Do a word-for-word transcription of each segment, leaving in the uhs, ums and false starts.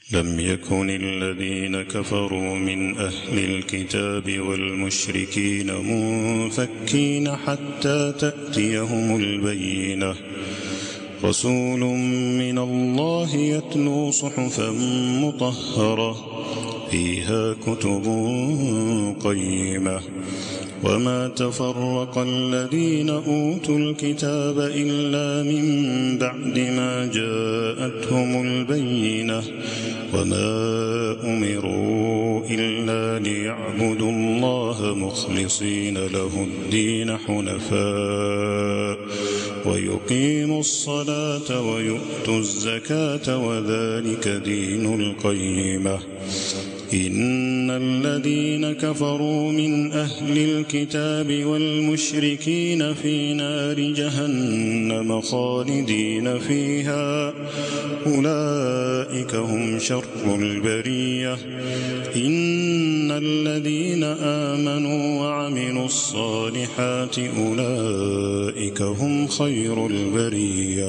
لم يكن الذين كفروا من أهل الكتاب والمشركين منفكين حتى تأتيهم البينة رسول من الله يتلو صحفا مطهرة فيها كتب قيمة وما تفرق الذين أوتوا الكتاب إلا من بعد ما جاءتهم البينة وما أمروا إلا ليعبدوا الله مخلصين له الدين حنفاء ويقيموا الصلاة ويؤتوا الزكاة وذلك دين القيمة إن الذين كفروا من أهل الكتاب والمشركين في نار جهنم خالدين فيها أولئك هم شر البرية إن الذين آمنوا وعملوا الصالحات أولئك هم خير البرية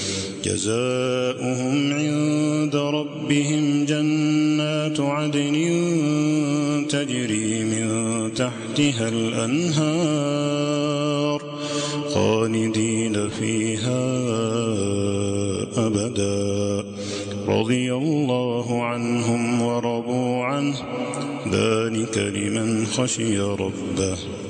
جزاؤهم عند ربهم جنات عدن تجري من تحتها الأنهار خالدين فيها أبدا رضي الله عنهم ورضوا عنه ذلك لمن خشي ربه.